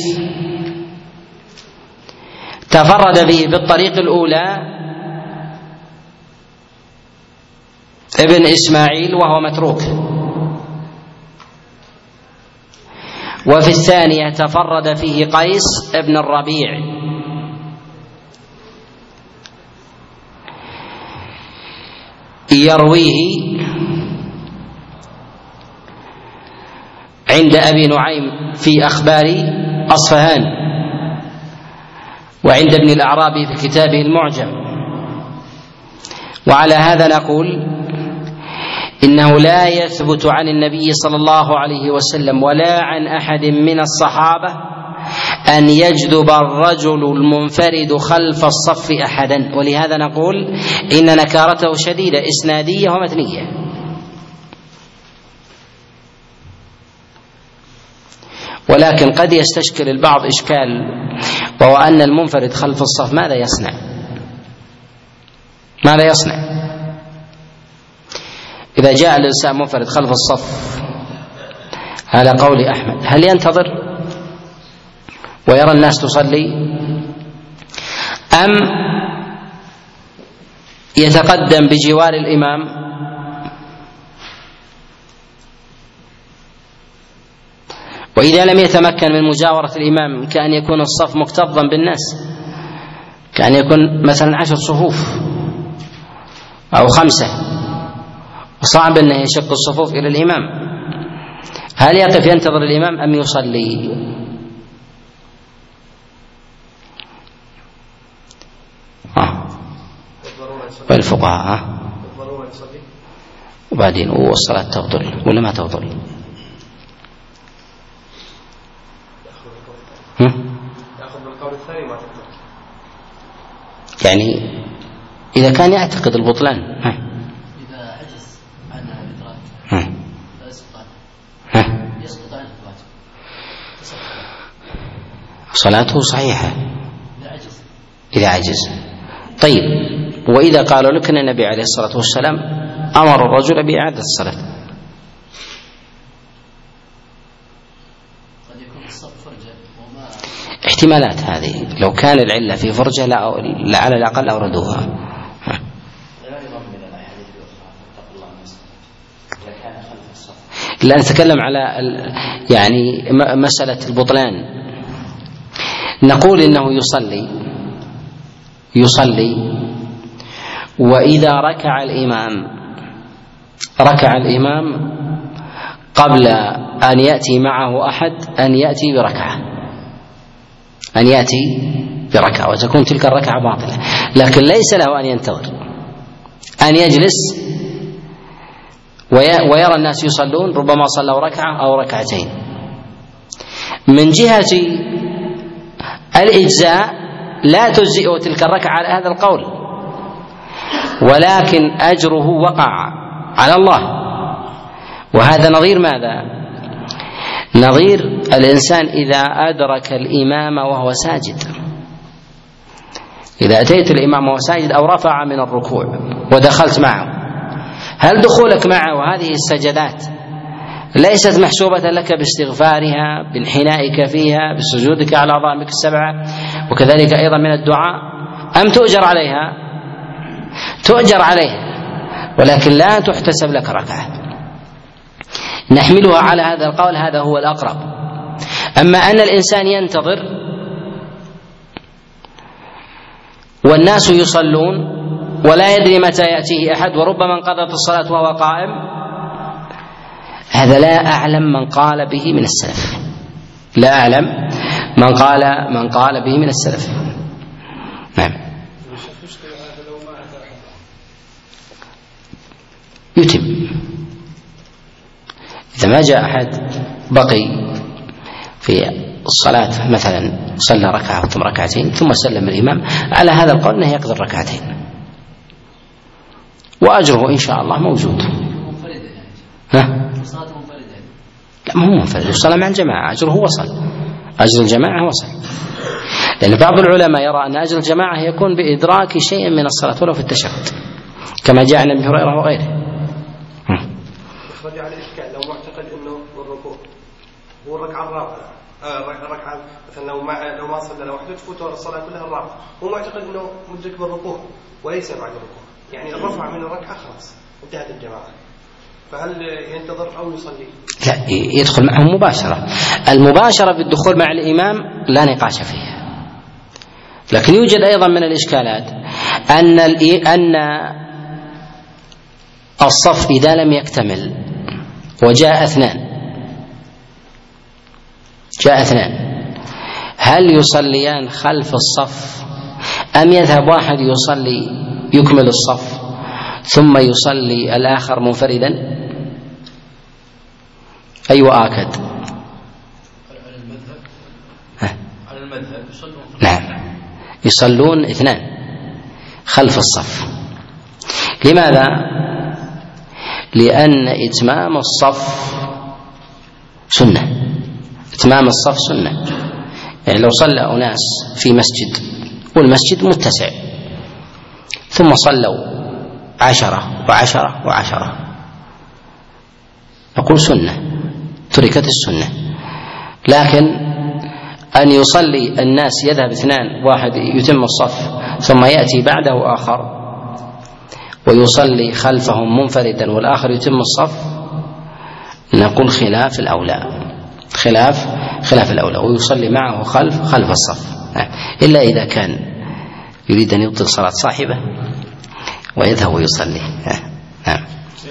تفرد به بالطريق الأولى ابن إسماعيل وهو متروك، وفي الثانية تفرد فيه قيس ابن الربيع يرويه عند أبي نعيم في أخبار أصفهان، وعند ابن الأعرابي في كتابه المعجم. وعلى هذا نقول إنه لا يثبت عن النبي صلى الله عليه وسلم ولا عن أحد من الصحابة أن يجذب الرجل المنفرد خلف الصف أحدا، ولهذا نقول إن نكارته شديدة إسنادية ومتنية. ولكن قد يستشكل البعض إشكال، وهو أن المنفرد خلف الصف ماذا يصنع ماذا يصنع إذا جاء الإنسان منفرد خلف الصف على قول أحمد؟ هل ينتظر ويرى الناس تصلي، أم يتقدم بجوار الإمام؟ وإذا لم يتمكن من مجاورة الإمام كأن يكون الصف مكتظا بالناس، كأن يكون مثلا عشر صفوف أو خمسة، وصعب أنه يشق الصفوف إلى الإمام، هل يقف ينتظر الإمام أم يصلي؟ آه. والفقهاء آه. وبعدين والصلاة تفضل ولا ما تفضل؟ يأخذ بالقول الثاني ما يعني إذا كان يعتقد البطلان إذا عجز عن الإدراك فيسقط يسقط عن الواجب صلاته صحيحة إذا عجز إذا عجز. طيب، وإذا قالوا لك أن النبي عليه الصلاة والسلام أمر الرجل بإعادة الصلاة، قد يكون الصف فرجة وما احتمالات هذه، لو كان العلة في فرجة لا على الأقل أوردوها. لا نتكلم على يعني مسألة البطلان، نقول إنه يصلي يصلي وإذا ركع الإمام ركع الإمام قبل أن يأتي معه أحد أن يأتي بركعة أن يأتي بركعة وتكون تلك الركعة باطلة، لكن ليس له أن ينتظر، أن يجلس ويرى الناس يصلون، ربما صلوا ركعة أو ركعتين. من جهة الإجزاء لا تجزئه تلك الركعة على هذا القول، ولكن أجره وقع على الله. وهذا نظير ماذا؟ نظير الإنسان إذا أدرك الإمام وهو ساجد، إذا أتيت الإمام وهو ساجد أو رفع من الركوع ودخلت معه، هل دخولك معه وهذه السجدات ليست محسوبة لك باستغفارها، بانحنائك فيها، بسجودك على أعضائك السبعة، وكذلك أيضا من الدعاء، أم تؤجر عليها؟ تؤجر عليها، ولكن لا تحتسب لك ركعة. نحملها على هذا القول، هذا هو الأقرب. أما أن الإنسان ينتظر والناس يصلون ولا يدري متى يأتيه أحد وربما انقضت الصلاة وهو قائم، هذا لا أعلم من قال به من السلف، لا أعلم من قال من قال به من السلف. نعم. يتم إذا ما جاء أحد بقي في الصلاة مثلا صلى ركعة ثم ركعتين ثم سلم الإمام، على هذا القول أنه يقضي الركعتين وأجره إن شاء الله موجود. ها؟ لا، ما هو منفرد، الصلاة مع الجماعة أجره وصل، أجر الجماعة وصل، لأن بعض العلماء يرى أن أجر الجماعة يكون بإدراك شيء من الصلاة ولو في التشهد، كما جاء عن ابن هريرة وغيره. يخرج على الإشكال لو معتقد أنه الركوع هو الركعة الرابعة، الركعة مثلا لو ما لو ما صلى لوحده تفوت الصلاة كلها الرابعة، هو معتقد أنه مدرك بالركوع وليس بعد الركوع، يعني الرفع من الركعة خلاص انتهت الجماعة، فهل ينتظر أو يصلي؟ لا، يدخل معهم مباشرة. المباشرة بالدخول مع الإمام لا نقاش فيها، لكن يوجد أيضا من الإشكالات أن أن الصف إذا لم يكتمل وجاء اثنان جاء اثنان هل يصليان خلف الصف أم يذهب واحد يصلي يكمل الصف ثم يصلي الآخر منفردا؟ أي وآكد؟ على المذهب على المذهب يصلون. نعم، يصلون اثنان خلف الصف. لماذا؟ لأن إتمام الصف سنة، إتمام الصف سنة. يعني لو صلى أناس في مسجد والمسجد متسع ثم صلوا عشرة وعشرة وعشرة، نقول سنة، تركت السنة. لكن أن يصلي الناس يذهب اثنان، واحد يتم الصف ثم يأتي بعده آخر ويصلي خلفهم منفردا والآخر يتم الصف، نقول خلاف الأولى، خلاف خلاف الأولى، ويصلي معه خلف خلف الصف، إلا إذا كان يريد أن يبطل صلاة صاحبه ويذهب ويصلي. نعم.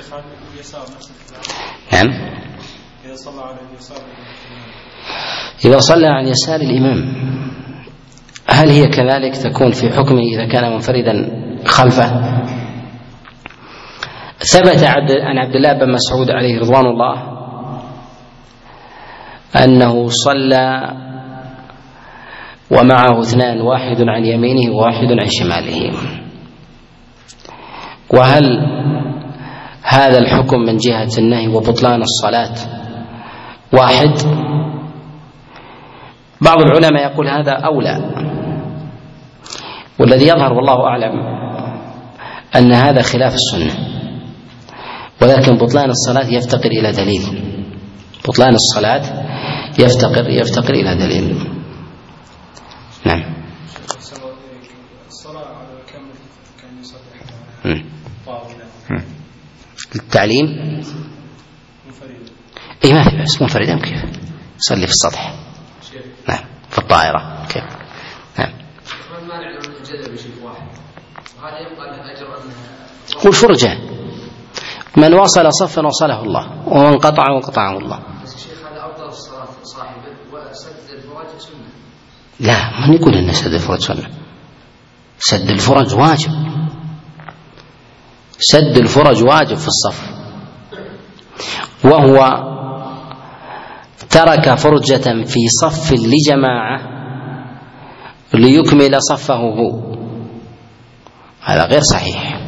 نعم. إذا صلى عن يسار الإمام هل هي كذلك تكون في حكمه إذا كان منفردا خلفه؟ ثبت عن عبد الله بن مسعود عليه رضوان الله أنه صلى ومعه اثنان، واحد عن يمينه وواحد عن شماله. وهل هذا الحكم من جهة النهي وبطلان الصلاة واحد؟ بعض العلماء يقول هذا أولى، والذي يظهر والله أعلم أن هذا خلاف السنة، ولكن بطلان الصلاة يفتقر إلى دليل. بطلان الصلاة يفتقر يفتقر إلى دليل. نعم. الصلاة على كم كان يصلي طاولة التعليم منفردا. إيه ما في بس منفردا كيف؟ يصلي في السطح. نعم في الطائرة كيف؟ نعم. ما نعلم أن الجدل بشيء واحد، وهذا يبقى له أجر أنها والفرجة من وصل صفا وصله الله، ومن قطعه وقطعه الله. بس الشيخ هذا أفضل الصلاة صاحبه، وسد الفرج سنة. لا من يقول أن سد الفرج سنة؟ سد الفرج واجب، سد الفرج واجب في الصف، وهو ترك فرجة في صف لجماعة ليكمل صفه هو، هذا غير صحيح.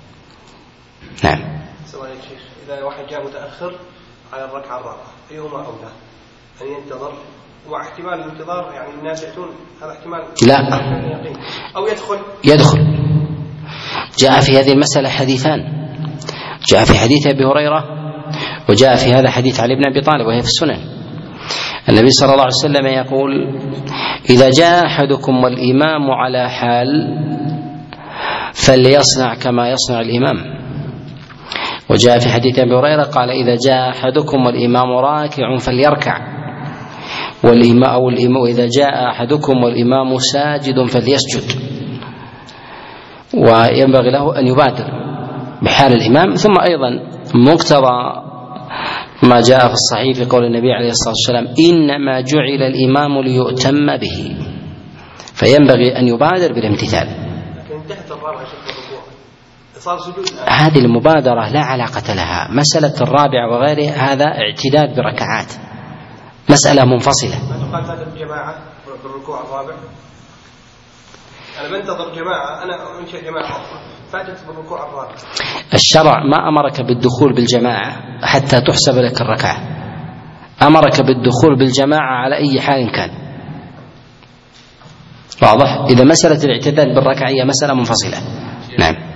نعم. سؤال يا شيخ، إذا واحد جاء متأخر على الركعة الرابعة أيهما أولى؟ أن ينتظر ومع احتمال الانتظار يعني الناس يأتون، هذا احتمال لا، أو يدخل يدخل. جاء في هذه المسألة حديثان، جاء في حديث أبي هريرة، وجاء في هذا حديث علي بن أبي طالب وهي في السنن. النبي صلى الله عليه وسلم يقول: إذا جاء أحدكم والإمام على حال فليصنع كما يصنع الإمام. وجاء في حديث أبي هريرة قال: إذا جاء أحدكم والإمام راكع فليركع، والإمام أو الإمام وإذا جاء أحدكم والإمام ساجد فليسجد. وينبغي له أن يبادر بحال الإمام. ثم أيضا مقتضى ما جاء في الصحيح في قول النبي عليه الصلاة والسلام: إنما جعل الإمام ليؤتم به، فينبغي أن يبادر بالامتثال. لكن انتهت الرابعة شكل الركوع صار سجود. هذه المبادرة لا علاقة لها، مسألة الرابع وغيره هذا اعتداد بركعات، مسألة منفصلة. ما تقال هذا الجماعة بالركوع الرابع؟ أنا بنتظر جماعة، أنا أنشأ جماعة فاتت بالركوع الرابع. الشرع ما أمرك بالدخول بالجماعة حتى تحسب لك الركعة، أمرك بالدخول بالجماعة على أي حال كان. واضح؟ إذا مسألة الاعتداد بالركعة هي مسألة منفصلة. نعم.